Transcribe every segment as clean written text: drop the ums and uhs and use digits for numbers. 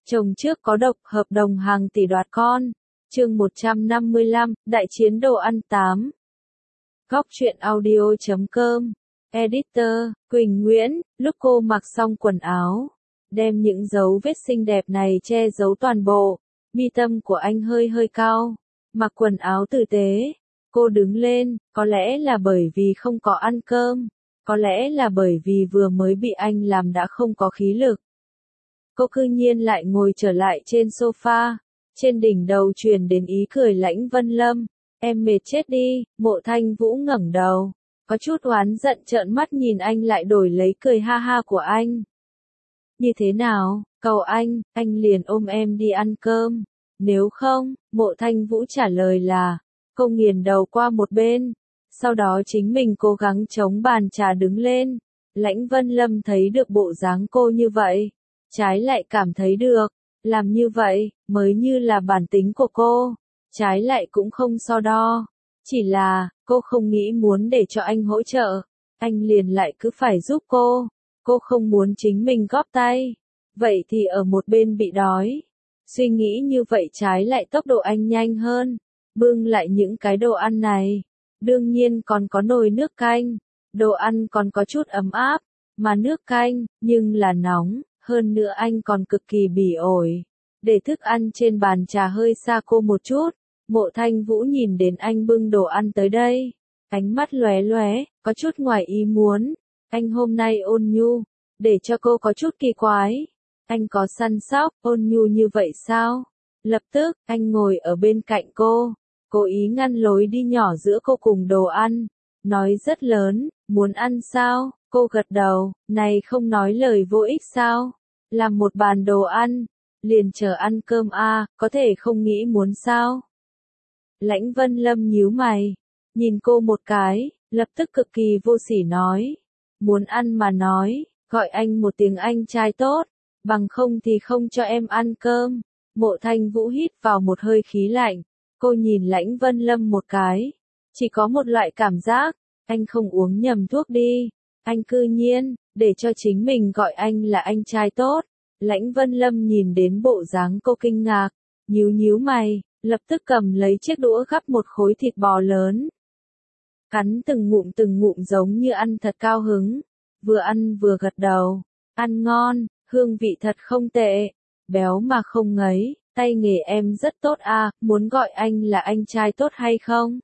Chồng trước có độc, hợp đồng hàng tỷ đoạt con. Chương 155, Đại chiến đồ ăn 8. Góc truyện audio.com. Editor, Quỳnh Nguyễn. Lúc cô mặc xong quần áo, đem những dấu vết xinh đẹp này che giấu toàn bộ, mi tâm của anh hơi hơi cao, mặc quần áo tử tế. Cô đứng lên, có lẽ là bởi vì không có ăn cơm, có lẽ là bởi vì vừa mới bị anh làm đã không có khí lực. Cô cư nhiên lại ngồi trở lại trên sofa, trên đỉnh đầu truyền đến ý cười Lãnh Vân Lâm. Em mệt chết đi. Mộ Thanh Vũ ngẩng đầu, có chút oán giận trợn mắt nhìn anh lại đổi lấy cười ha ha của anh. Như thế nào, cầu anh liền ôm em đi ăn cơm. Nếu không, Mộ Thanh Vũ trả lời là, cô nghiền đầu qua một bên, sau đó chính mình cố gắng chống bàn trà đứng lên. Lãnh Vân Lâm thấy được bộ dáng cô như vậy, trái lại cảm thấy được, làm như vậy, mới như là bản tính của cô, trái lại cũng không so đo. Chỉ là, cô không nghĩ muốn để cho anh hỗ trợ, anh liền lại cứ phải giúp cô không muốn chính mình góp tay, vậy thì ở một bên bị đói. Suy nghĩ như vậy trái lại tốc độ anh nhanh hơn, bưng lại những cái đồ ăn này. Đương nhiên còn có nồi nước canh, đồ ăn còn có chút ấm áp, mà nước canh, nhưng là nóng, hơn nữa anh còn cực kỳ bỉ ổi. Để thức ăn trên bàn trà hơi xa cô một chút, Mộ Thanh Vũ nhìn đến anh bưng đồ ăn tới đây, ánh mắt lóe lóe, có chút ngoài ý muốn. Anh hôm nay ôn nhu, để cho cô có chút kỳ quái. Anh có săn sóc, ôn nhu như vậy sao? Lập tức, anh ngồi ở bên cạnh cô, cố ý ngăn lối đi nhỏ giữa cô cùng đồ ăn, nói rất lớn, muốn ăn sao? Cô gật đầu, này không nói lời vô ích sao? Làm một bàn đồ ăn, liền chờ ăn cơm có thể không nghĩ muốn sao? Lãnh Vân Lâm nhíu mày, nhìn cô một cái, lập tức cực kỳ vô sỉ nói, muốn ăn mà nói, gọi anh một tiếng anh trai tốt, bằng không thì không cho em ăn cơm. Mộ Thanh Vũ hít vào một hơi khí lạnh, cô nhìn Lãnh Vân Lâm một cái, chỉ có một loại cảm giác, anh không uống nhầm thuốc đi, anh cư nhiên, để cho chính mình gọi anh là anh trai tốt. Lãnh Vân Lâm nhìn đến bộ dáng cô kinh ngạc, nhíu mày, lập tức cầm lấy chiếc đũa gắp một khối thịt bò lớn. Cắn từng ngụm giống như ăn thật cao hứng, vừa ăn vừa gật đầu, ăn ngon, hương vị thật không tệ, béo mà không ngấy, tay nghề em rất tốt muốn gọi anh là anh trai tốt hay không?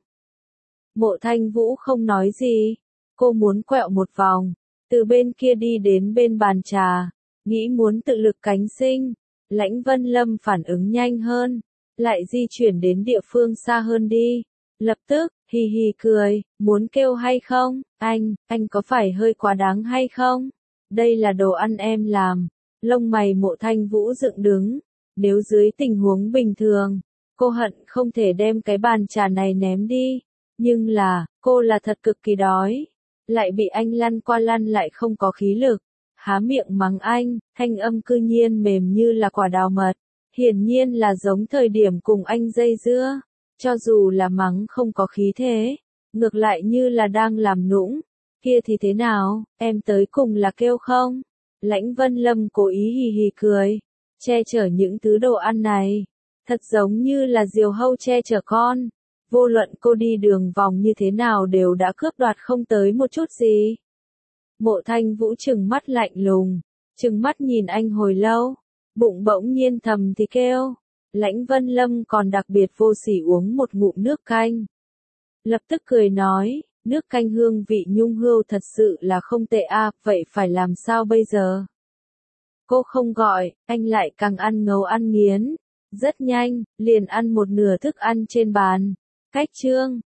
Mộ Thanh Vũ không nói gì, cô muốn quẹo một vòng, từ bên kia đi đến bên bàn trà, nghĩ muốn tự lực cánh sinh. Lãnh Vân Lâm phản ứng nhanh hơn, lại di chuyển đến địa phương xa hơn đi, lập tức, hì hì cười, muốn kêu hay không? Anh có phải hơi quá đáng hay không? Đây là đồ ăn em làm. Lông mày Mộ Thanh Vũ dựng đứng, nếu dưới tình huống bình thường, cô hận không thể đem cái bàn trà này ném đi, nhưng là, cô là thật cực kỳ đói, lại bị anh lăn qua lăn lại không có khí lực, há miệng mắng anh, thanh âm cư nhiên mềm như là quả đào mật, hiển nhiên là giống thời điểm cùng anh dây dưa, cho dù là mắng không có khí thế, ngược lại như là đang làm nũng, kia thì thế nào, em tới cùng là kêu không? Lãnh Vân Lâm cố ý hì hì cười, che chở những thứ đồ ăn này, thật giống như là diều hâu che chở con, vô luận cô đi đường vòng như thế nào đều đã cướp đoạt không tới một chút gì. Mộ Thanh Vũ trừng mắt lạnh lùng, trừng mắt nhìn anh hồi lâu, bụng bỗng nhiên thầm thì kêu. Lãnh Vân Lâm còn đặc biệt vô sỉ uống một ngụm nước canh. Lập tức cười nói, nước canh hương vị nhung hươu thật sự là không tệ vậy phải làm sao bây giờ? Cô không gọi, anh lại càng ăn ngấu ăn nghiến. Rất nhanh, liền ăn một nửa thức ăn trên bàn. Cách chương